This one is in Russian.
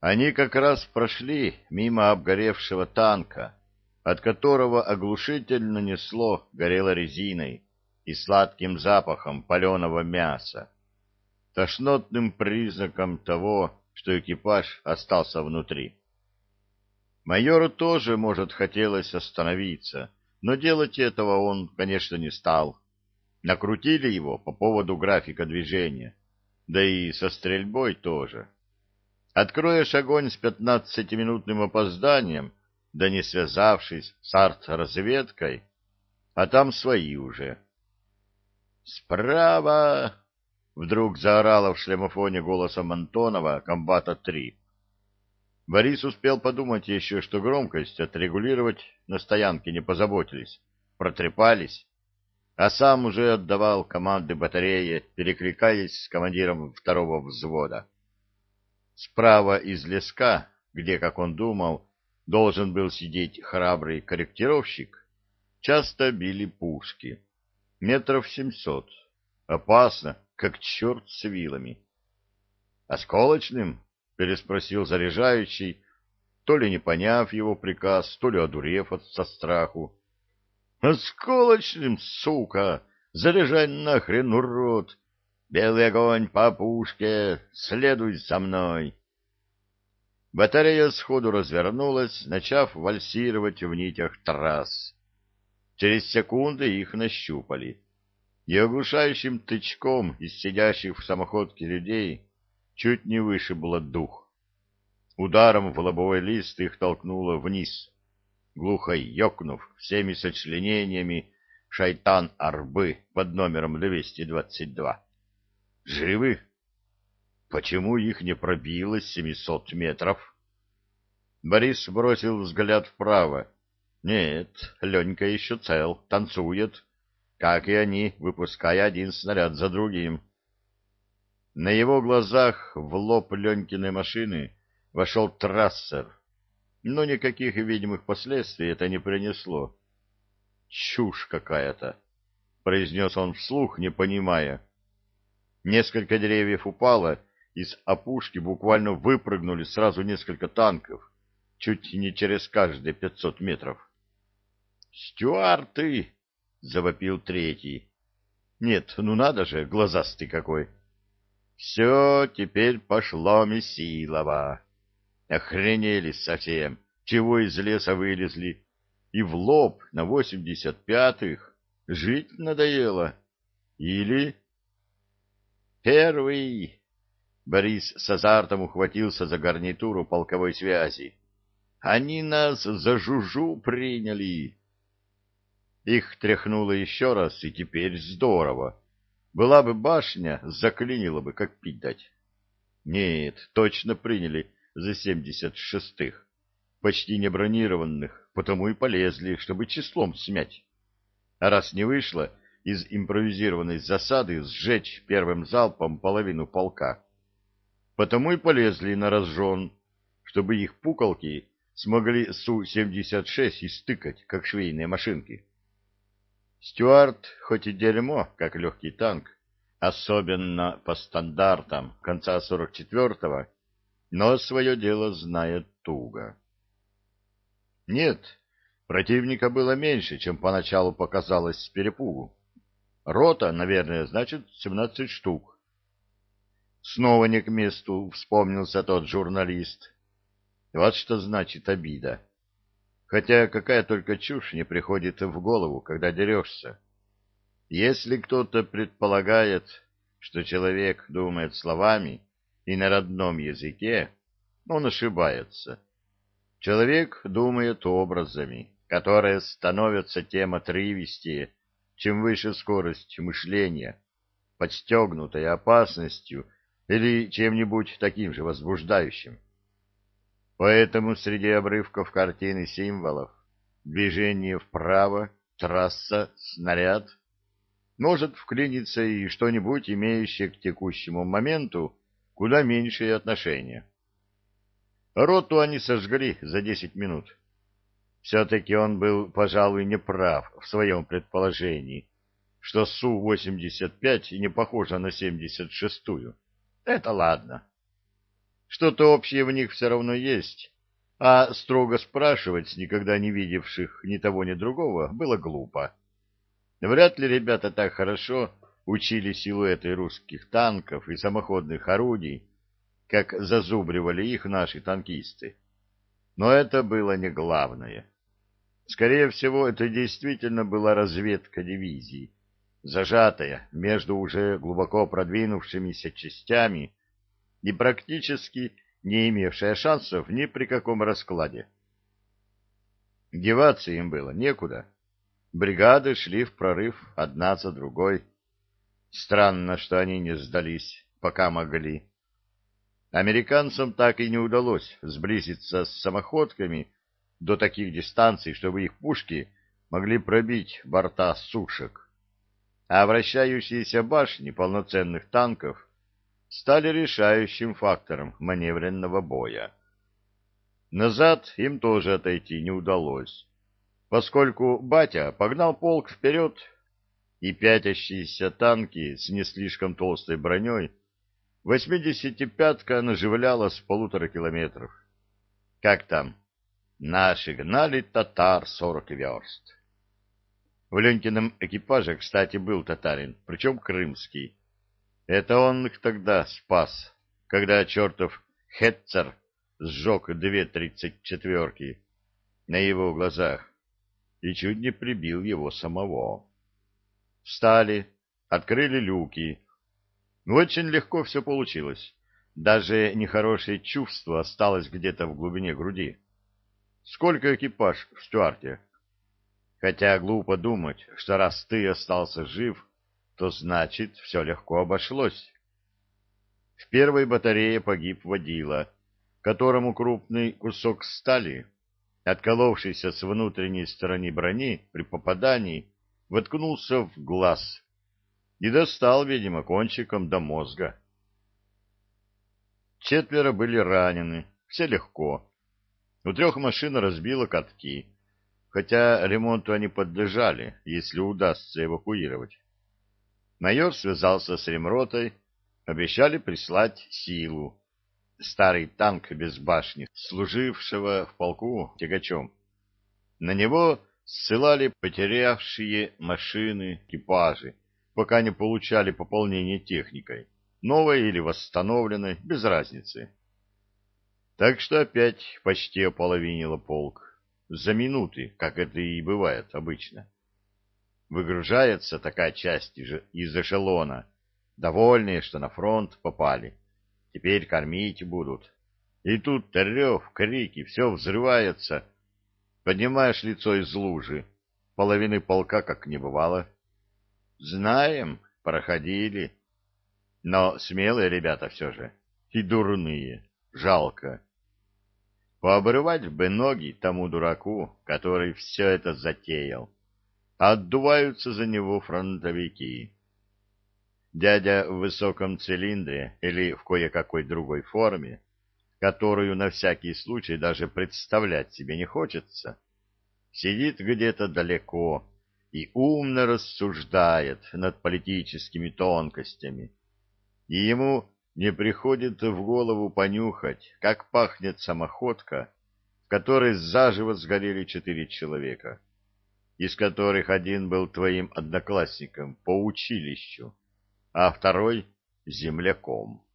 Они как раз прошли мимо обгоревшего танка, от которого оглушительно несло горелой резиной и сладким запахом паленого мяса, тошнотным признаком того, что экипаж остался внутри. Майору тоже, может, хотелось остановиться, но делать этого он, конечно, не стал. Накрутили его по поводу графика движения, да и со стрельбой тоже. Откроешь огонь с 15-минутным опозданием, да не связавшись с артразведкой, а там свои уже. «Справа!» — вдруг заорала в шлемофоне голосом Антонова комбата-3. Борис успел подумать еще, что громкость отрегулировать на стоянке не позаботились, протрепались, а сам уже отдавал команды батарее, перекликаясь с командиром второго взвода. Справа из леска, где, как он думал, должен был сидеть храбрый корректировщик, часто били пушки. 700 метров. Опасно, как черт с вилами. «Осколочным?» — переспросил заряжающий, то ли не поняв его приказ, то ли одурев со страху. «Осколочным, сука! Заряжай нахрен, урод! Белый огонь по пушке! Следуй за мной!» Батарея сходу развернулась, начав вальсировать в нитях трасс. Через секунды их нащупали, и оглушающим тычком из сидящих в самоходке людей чуть не вышибло дух. Ударом в лобовой лист их толкнуло вниз, глухо ёкнув всеми сочленениями шайтан-арбы под номером 222. Живы? Почему их не пробило с 700 метров? Борис бросил взгляд вправо. Нет, Ленька еще цел, танцует, как и они, выпуская один снаряд за другим. На его глазах в лоб Ленькиной машины вошел трассер, но никаких видимых последствий это не принесло. «Чушь какая-то», — произнес он вслух, не понимая. Несколько деревьев упало, из опушки буквально выпрыгнули сразу несколько танков, чуть не через каждые 500 метров. «Стюарты!» — завопил третий. «Нет, ну надо же, глазастый какой!» «Все, теперь пошло месилово!» Охренели совсем, чего из леса вылезли, и в лоб на 85-х. Жить надоело. Или... «Первый!» Борис с азартом ухватился за гарнитуру полковой связи. «Они нас за жужу приняли!» Их тряхнуло еще раз, и теперь здорово. Была бы башня, заклинило бы, как пить дать. Нет, точно приняли за 76-х, почти не бронированных, потому и полезли, чтобы числом смять. А раз не вышло, из импровизированной засады сжечь первым залпом половину полка. Потому и полезли на разжон, чтобы их пуколки смогли Су-76 истыкать, как швейные машинки. Стюарт, хоть и дерьмо, как легкий танк, особенно по стандартам конца 44-го, но свое дело знает туго. Нет, противника было меньше, чем поначалу показалось с перепугу. Рота, наверное, значит 17 штук. Снова не к месту вспомнился тот журналист. Вот что значит обида. Хотя какая только чушь не приходит в голову, когда дерешься. Если кто-то предполагает, что человек думает словами и на родном языке, он ошибается. Человек думает образами, которые становятся тем отрывистее, чем выше скорость мышления, подстегнутая опасностью или чем-нибудь таким же возбуждающим. Поэтому среди обрывков картины символов движение вправо, трасса, снаряд может вклиниться и что-нибудь, имеющее к текущему моменту куда меньшее отношение. Роту они сожгли за 10 минут. Все-таки он был, пожалуй, неправ в своем предположении, что Су-85 не похожа на 76-ю. Это ладно. Что-то общее в них все равно есть, а строго спрашивать с никогда не видевших ни того, ни другого было глупо. Вряд ли ребята так хорошо учили силуэты русских танков и самоходных орудий, как зазубривали их наши танкисты. Но это было не главное. Скорее всего, это действительно была разведка дивизии, зажатая между уже глубоко продвинувшимися частями и практически не имевшая шансов ни при каком раскладе. Деваться им было некуда. Бригады шли в прорыв одна за другой. Странно, что они не сдались, пока могли. Американцам так и не удалось сблизиться с самоходками до таких дистанций, чтобы их пушки могли пробить борта сушек. А вращающиеся башни полноценных танков стали решающим фактором маневренного боя. Назад им тоже отойти не удалось, поскольку батя погнал полк вперед, и пятящиеся танки с не слишком толстой броней 85-ка наживляла с 1,5 километров. Как там? Наши гнали татар 40 верст. В Ленькином экипаже, кстати, был татарин, причем крымский. Это он их тогда спас, когда чертов Хетцер сжег 2 34-ки на его глазах и чуть не прибил его самого. Встали, открыли люки. Очень легко все получилось. Даже нехорошее чувство осталось где-то в глубине груди. Сколько экипаж в Стюарте? Хотя глупо думать, что раз ты остался жив, то значит все легко обошлось. В первой батарее погиб водила, которому крупный кусок стали, отколовшийся с внутренней стороны брони при попадании, воткнулся в глаз и достал, видимо, кончиком до мозга. 4 были ранены, все легко. У 3 машин разбило катки, хотя ремонту они подлежали, если удастся эвакуировать. Майор связался с ремротой, обещали прислать силу. Старый танк без башни, служившего в полку тягачом. На него ссылали потерявшие машины, экипажи, пока не получали пополнение техникой, новой или восстановленной, без разницы. Так что опять почти ополовинило полк. За минуты, как это и бывает обычно. Выгружается такая часть из эшелона, довольные, что на фронт попали. Теперь кормить будут. И тут рев, крики, все взрывается. Поднимаешь лицо из лужи. Половины полка как не бывало. Знаем, проходили. Но смелые ребята все же. И дурные. Жалко. Пообрывать бы ноги тому дураку, который все это затеял. А отдуваются за него фронтовики. Дядя в высоком цилиндре или в кое-какой другой форме, которую на всякий случай даже представлять себе не хочется, сидит где-то далеко и умно рассуждает над политическими тонкостями, и ему не приходит в голову понюхать, как пахнет самоходка, в которой заживо сгорели 4 человека, из которых один был твоим одноклассником по училищу, а второй — земляком.